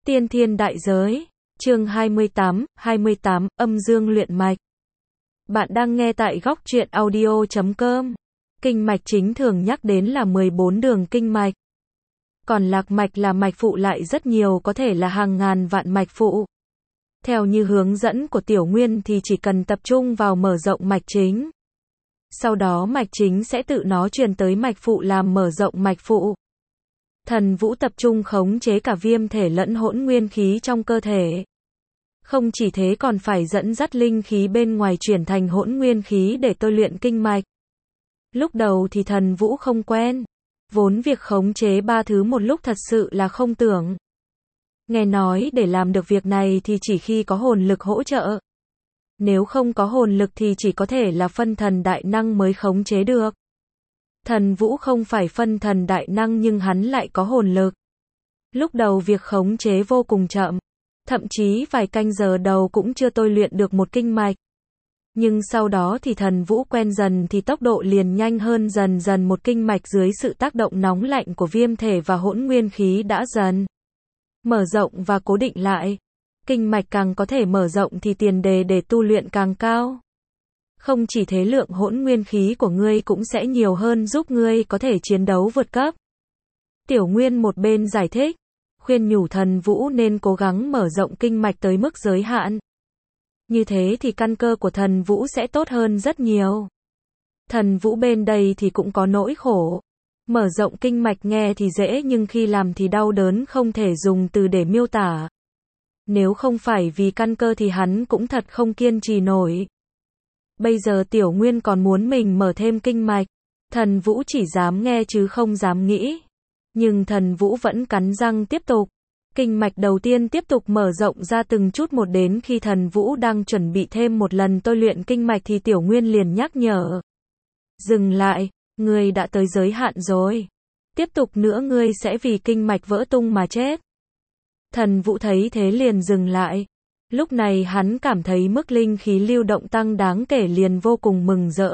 Tiên thiên đại giới, chương 28, âm dương luyện mạch. Bạn đang nghe tại góc truyện audio.com. Kinh mạch chính thường nhắc đến là 14 đường kinh mạch. Còn lạc mạch là mạch phụ lại rất nhiều, có thể là hàng ngàn vạn mạch phụ. Theo như hướng dẫn của Tiểu Nguyên thì chỉ cần tập trung vào mở rộng mạch chính. Sau đó mạch chính sẽ tự nó truyền tới mạch phụ làm mở rộng mạch phụ. Thần Vũ tập trung khống chế cả viêm thể lẫn hỗn nguyên khí trong cơ thể. Không chỉ thế còn phải dẫn dắt linh khí bên ngoài chuyển thành hỗn nguyên khí để tôi luyện kinh mạch. Lúc đầu thì Thần Vũ không quen. Vốn việc khống chế ba thứ một lúc thật sự là không tưởng. Nghe nói để làm được việc này thì chỉ khi có hồn lực hỗ trợ. Nếu không có hồn lực thì chỉ có thể là phân thần đại năng mới khống chế được. Thần Vũ không phải phân thần đại năng nhưng hắn lại có hồn lực. Lúc đầu việc khống chế vô cùng chậm. Thậm chí vài canh giờ đầu cũng chưa tôi luyện được một kinh mạch. Nhưng sau đó thì Thần Vũ quen dần thì tốc độ liền nhanh hơn dần dần, một kinh mạch dưới sự tác động nóng lạnh của viêm thể và hỗn nguyên khí đã dần mở rộng và cố định lại. Kinh mạch càng có thể mở rộng thì tiền đề để tu luyện càng cao. Không chỉ thế, lượng hỗn nguyên khí của ngươi cũng sẽ nhiều hơn, giúp ngươi có thể chiến đấu vượt cấp. Tiểu Nguyên một bên giải thích, khuyên nhủ Thần Vũ nên cố gắng mở rộng kinh mạch tới mức giới hạn. Như thế thì căn cơ của Thần Vũ sẽ tốt hơn rất nhiều. Thần Vũ bên đây thì cũng có nỗi khổ. Mở rộng kinh mạch nghe thì dễ nhưng khi làm thì đau đớn không thể dùng từ để miêu tả. Nếu không phải vì căn cơ thì hắn cũng thật không kiên trì nổi. Bây giờ Tiểu Nguyên còn muốn mình mở thêm kinh mạch. Thần Vũ chỉ dám nghe chứ không dám nghĩ. Nhưng Thần Vũ vẫn cắn răng tiếp tục. Kinh mạch đầu tiên tiếp tục mở rộng ra từng chút một, đến khi Thần Vũ đang chuẩn bị thêm một lần tôi luyện kinh mạch thì Tiểu Nguyên liền nhắc nhở. Dừng lại, ngươi đã tới giới hạn rồi. Tiếp tục nữa ngươi sẽ vì kinh mạch vỡ tung mà chết. Thần Vũ thấy thế liền dừng lại. Lúc này hắn cảm thấy mức linh khí lưu động tăng đáng kể liền vô cùng mừng rỡ.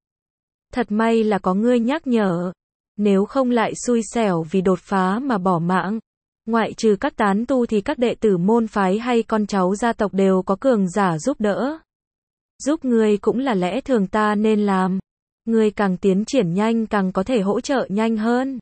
Thật may là có ngươi nhắc nhở. Nếu không lại xui xẻo vì đột phá mà bỏ mạng. Ngoại trừ các tán tu thì các đệ tử môn phái hay con cháu gia tộc đều có cường giả giúp đỡ. Giúp ngươi cũng là lẽ thường ta nên làm. Ngươi càng tiến triển nhanh càng có thể hỗ trợ nhanh hơn.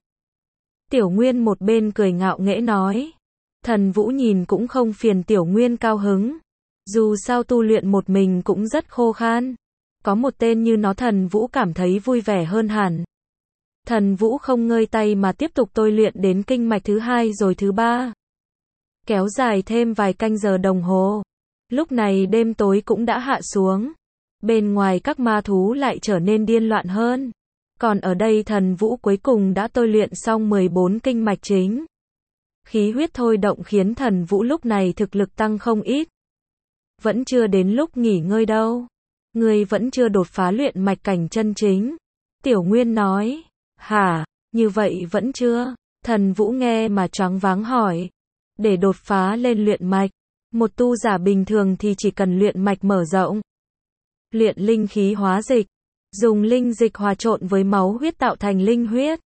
Tiểu Nguyên một bên cười ngạo nghễ nói. Thần Vũ nhìn cũng không phiền Tiểu Nguyên cao hứng. Dù sao tu luyện một mình cũng rất khô khan. Có một tên như nó Thần Vũ cảm thấy vui vẻ hơn hẳn. Thần Vũ không ngơi tay mà tiếp tục tôi luyện đến kinh mạch thứ hai rồi thứ ba. Kéo dài thêm vài canh giờ đồng hồ. Lúc này đêm tối cũng đã hạ xuống. Bên ngoài các ma thú lại trở nên điên loạn hơn. Còn ở đây Thần Vũ cuối cùng đã tôi luyện xong 14 kinh mạch chính. Khí huyết thôi động khiến Thần Vũ lúc này thực lực tăng không ít. Vẫn chưa đến lúc nghỉ ngơi đâu. Ngươi vẫn chưa đột phá luyện mạch cảnh chân chính. Tiểu Nguyên nói. Hả, như vậy vẫn chưa? Thần Vũ nghe mà choáng váng hỏi. Để đột phá lên luyện mạch, một tu giả bình thường thì chỉ cần luyện mạch mở rộng. Luyện linh khí hóa dịch. Dùng linh dịch hòa trộn với máu huyết tạo thành linh huyết.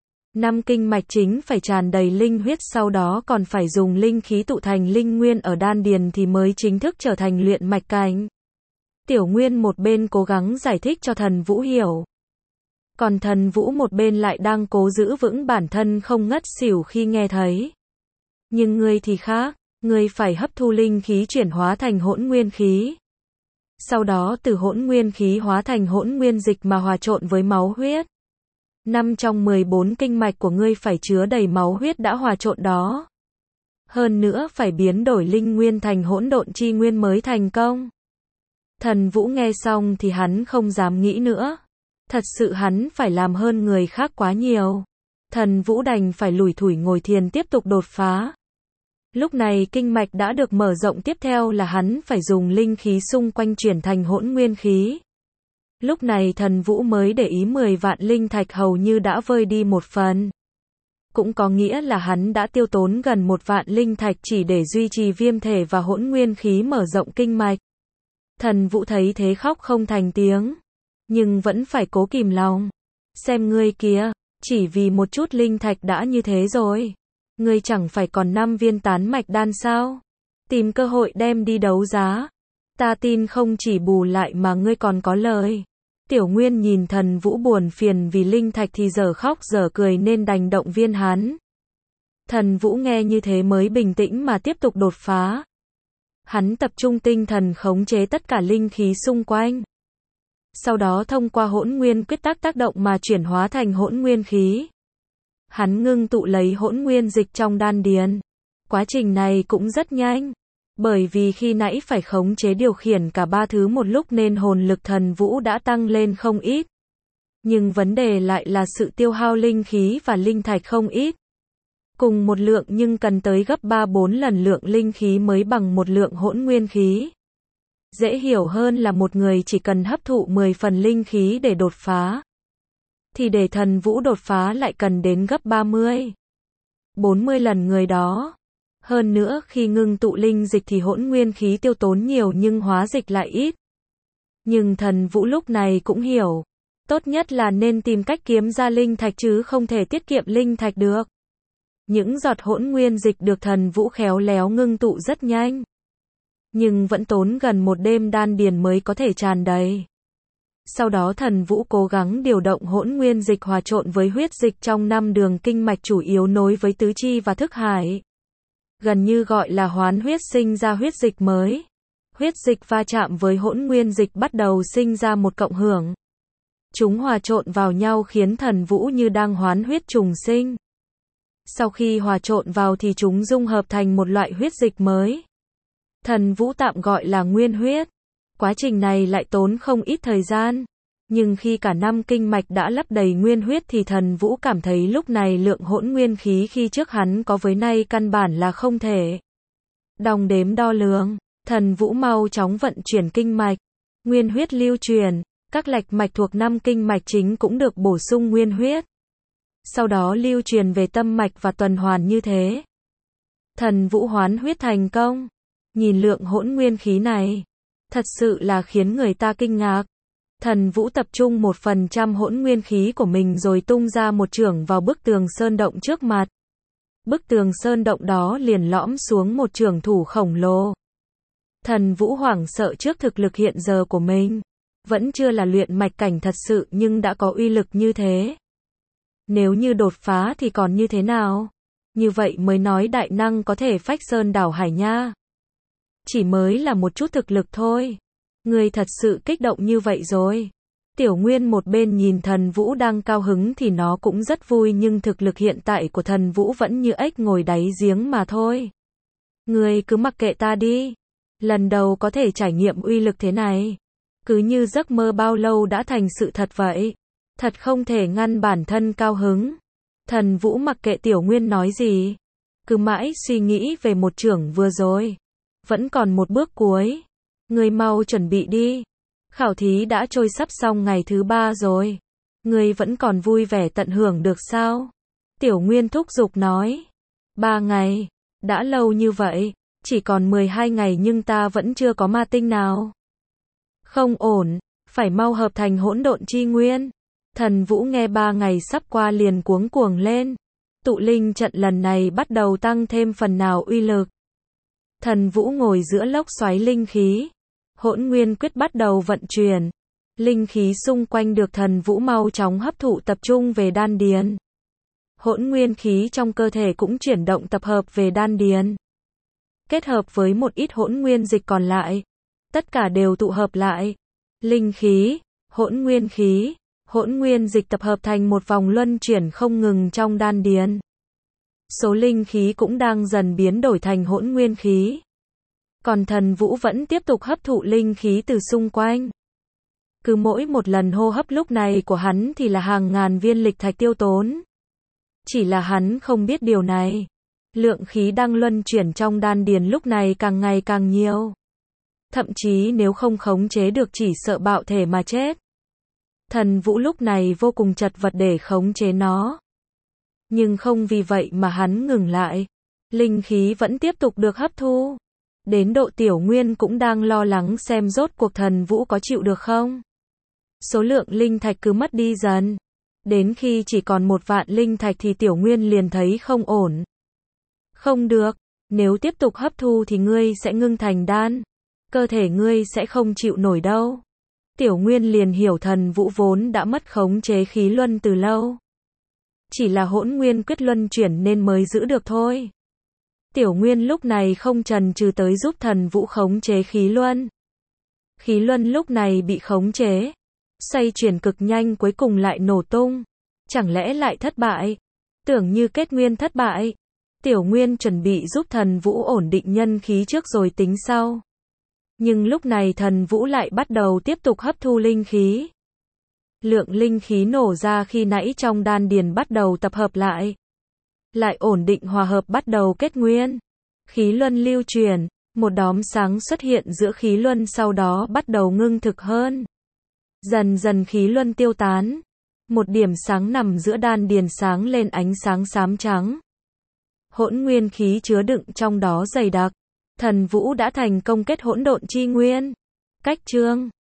5 kinh mạch chính phải tràn đầy linh huyết, sau đó còn phải dùng linh khí tụ thành linh nguyên ở đan điền thì mới chính thức trở thành luyện mạch cảnh. Tiểu Nguyên một bên cố gắng giải thích cho Thần Vũ hiểu. Còn Thần Vũ một bên lại đang cố giữ vững bản thân không ngất xỉu khi nghe thấy. Nhưng ngươi thì khác, ngươi phải hấp thu linh khí chuyển hóa thành hỗn nguyên khí. Sau đó từ hỗn nguyên khí hóa thành hỗn nguyên dịch mà hòa trộn với máu huyết. 5 trong 14 kinh mạch của ngươi phải chứa đầy máu huyết đã hòa trộn đó. Hơn nữa phải biến đổi linh nguyên thành hỗn độn chi nguyên mới thành công. Thần Vũ nghe xong thì hắn không dám nghĩ nữa. Thật sự hắn phải làm hơn người khác quá nhiều. Thần Vũ đành phải lủi thủi ngồi thiền tiếp tục đột phá. Lúc này kinh mạch đã được mở rộng, tiếp theo là hắn phải dùng linh khí xung quanh chuyển thành hỗn nguyên khí. Lúc này Thần Vũ mới để ý 10 vạn linh thạch hầu như đã vơi đi một phần. Cũng có nghĩa là hắn đã tiêu tốn gần 1 vạn linh thạch chỉ để duy trì viêm thể và hỗn nguyên khí mở rộng kinh mạch. Thần Vũ thấy thế khóc không thành tiếng. Nhưng vẫn phải cố kìm lòng. Xem ngươi kìa, chỉ vì một chút linh thạch đã như thế rồi. Ngươi chẳng phải còn 5 viên tán mạch đan sao? Tìm cơ hội đem đi đấu giá. Ta tin không chỉ bù lại mà ngươi còn có lời. Tiểu Nguyên nhìn Thần Vũ buồn phiền vì linh thạch thì dở khóc dở cười nên đành động viên hắn. Thần Vũ nghe như thế mới bình tĩnh mà tiếp tục đột phá. Hắn tập trung tinh thần khống chế tất cả linh khí xung quanh. Sau đó thông qua hỗn nguyên quyết tác động mà chuyển hóa thành hỗn nguyên khí. Hắn ngưng tụ lấy hỗn nguyên dịch trong đan điền. Quá trình này cũng rất nhanh. Bởi vì khi nãy phải khống chế điều khiển cả ba thứ một lúc nên hồn lực Thần Vũ đã tăng lên không ít. Nhưng vấn đề lại là sự tiêu hao linh khí và linh thạch không ít. Cùng một lượng nhưng cần tới gấp 3-4 lần lượng linh khí mới bằng một lượng hỗn nguyên khí. Dễ hiểu hơn là một người chỉ cần hấp thụ 10 phần linh khí để đột phá. Thì để Thần Vũ đột phá lại cần đến gấp 30-40 lần người đó. Hơn nữa khi ngưng tụ linh dịch thì hỗn nguyên khí tiêu tốn nhiều nhưng hóa dịch lại ít. Nhưng Thần Vũ lúc này cũng hiểu. Tốt nhất là nên tìm cách kiếm ra linh thạch chứ không thể tiết kiệm linh thạch được. Những giọt hỗn nguyên dịch được Thần Vũ khéo léo ngưng tụ rất nhanh. Nhưng vẫn tốn gần một đêm đan điền mới có thể tràn đầy. Sau đó Thần Vũ cố gắng điều động hỗn nguyên dịch hòa trộn với huyết dịch trong 5 đường kinh mạch chủ yếu nối với tứ chi và thức hải. Gần như gọi là hoán huyết sinh ra huyết dịch mới. Huyết dịch va chạm với hỗn nguyên dịch bắt đầu sinh ra một cộng hưởng. Chúng hòa trộn vào nhau khiến Thần Vũ như đang hoán huyết trùng sinh. Sau khi hòa trộn vào thì chúng dung hợp thành một loại huyết dịch mới. Thần Vũ tạm gọi là nguyên huyết. Quá trình này lại tốn không ít thời gian. Nhưng khi cả 5 kinh mạch đã lấp đầy nguyên huyết thì Thần Vũ cảm thấy lúc này lượng hỗn nguyên khí khi trước hắn có với nay căn bản là không thể đong đếm đo lường. Thần Vũ mau chóng vận chuyển kinh mạch. Nguyên huyết lưu truyền. Các lạch mạch thuộc 5 kinh mạch chính cũng được bổ sung nguyên huyết. Sau đó lưu truyền về tâm mạch và tuần hoàn như thế. Thần Vũ hoán huyết thành công. Nhìn lượng hỗn nguyên khí này, thật sự là khiến người ta kinh ngạc. Thần Vũ tập trung 1% hỗn nguyên khí của mình rồi tung ra một chưởng vào bức tường sơn động trước mặt. Bức tường sơn động đó liền lõm xuống một chưởng thủ khổng lồ. Thần Vũ hoảng sợ trước thực lực hiện giờ của mình. Vẫn chưa là luyện mạch cảnh thật sự nhưng đã có uy lực như thế. Nếu như đột phá thì còn như thế nào? Như vậy mới nói đại năng có thể phách sơn đảo hải nha. Chỉ mới là một chút thực lực thôi. Người thật sự kích động như vậy rồi. Tiểu Nguyên một bên nhìn Thần Vũ đang cao hứng thì nó cũng rất vui nhưng thực lực hiện tại của Thần Vũ vẫn như ếch ngồi đáy giếng mà thôi. Người cứ mặc kệ ta đi. Lần đầu có thể trải nghiệm uy lực thế này. Cứ như giấc mơ bao lâu đã thành sự thật vậy. Thật không thể ngăn bản thân cao hứng. Thần Vũ mặc kệ Tiểu Nguyên nói gì. Cứ mãi suy nghĩ về một chưởng vừa rồi. Vẫn còn một bước cuối. Người mau chuẩn bị đi. Khảo thí đã trôi sắp xong ngày thứ 3 rồi. Người vẫn còn vui vẻ tận hưởng được sao? Tiểu Nguyên thúc giục nói. 3 ngày. Đã lâu như vậy. Chỉ còn 12 ngày nhưng ta vẫn chưa có ma tinh nào. Không ổn. Phải mau hợp thành hỗn độn chi nguyên. Thần Vũ nghe 3 ngày sắp qua liền cuống cuồng lên. Tụ linh trận lần này bắt đầu tăng thêm phần nào uy lực. Thần Vũ ngồi giữa lốc xoáy linh khí. Hỗn nguyên quyết bắt đầu vận chuyển. Linh khí xung quanh được Thần Vũ mau chóng hấp thụ tập trung về đan điền. Hỗn nguyên khí trong cơ thể cũng chuyển động tập hợp về đan điền. Kết hợp với một ít hỗn nguyên dịch còn lại. Tất cả đều tụ hợp lại. Linh khí, hỗn nguyên dịch tập hợp thành một vòng luân chuyển không ngừng trong đan điền. Số linh khí cũng đang dần biến đổi thành hỗn nguyên khí. Còn Thần Vũ vẫn tiếp tục hấp thụ linh khí từ xung quanh. Cứ mỗi một lần hô hấp lúc này của hắn thì là hàng ngàn viên lịch thạch tiêu tốn. Chỉ là hắn không biết điều này. Lượng khí đang luân chuyển trong đan điền lúc này càng ngày càng nhiều. Thậm chí nếu không khống chế được chỉ sợ bạo thể mà chết. Thần Vũ lúc này vô cùng chật vật để khống chế nó. Nhưng không vì vậy mà hắn ngừng lại. Linh khí vẫn tiếp tục được hấp thu. Đến độ Tiểu Nguyên cũng đang lo lắng xem rốt cuộc Thần Vũ có chịu được không. Số lượng linh thạch cứ mất đi dần. Đến khi chỉ còn 1 vạn linh thạch thì Tiểu Nguyên liền thấy không ổn. Không được, nếu tiếp tục hấp thu thì ngươi sẽ ngưng thành đan. Cơ thể ngươi sẽ không chịu nổi đâu. Tiểu Nguyên liền hiểu Thần Vũ vốn đã mất khống chế khí luân từ lâu. Chỉ là Hỗn Nguyên quyết luân chuyển nên mới giữ được thôi. Tiểu Nguyên lúc này không chần chừ tới giúp Thần Vũ khống chế khí luân. Khí luân lúc này bị khống chế, xoay chuyển cực nhanh cuối cùng lại nổ tung. Chẳng lẽ lại thất bại? Tưởng như kết nguyên thất bại. Tiểu Nguyên chuẩn bị giúp Thần Vũ ổn định nhân khí trước rồi tính sau. Nhưng lúc này Thần Vũ lại bắt đầu tiếp tục hấp thu linh khí. Lượng linh khí nổ ra khi nãy trong đan điền bắt đầu tập hợp lại. Lại ổn định hòa hợp bắt đầu kết nguyên. Khí luân lưu chuyển, một đốm sáng xuất hiện giữa khí luân sau đó bắt đầu ngưng thực hơn. Dần dần khí luân tiêu tán. Một điểm sáng nằm giữa đan điền sáng lên ánh sáng xám trắng. Hỗn nguyên khí chứa đựng trong đó dày đặc. Thần Vũ đã thành công kết hỗn độn chi nguyên. Cách chương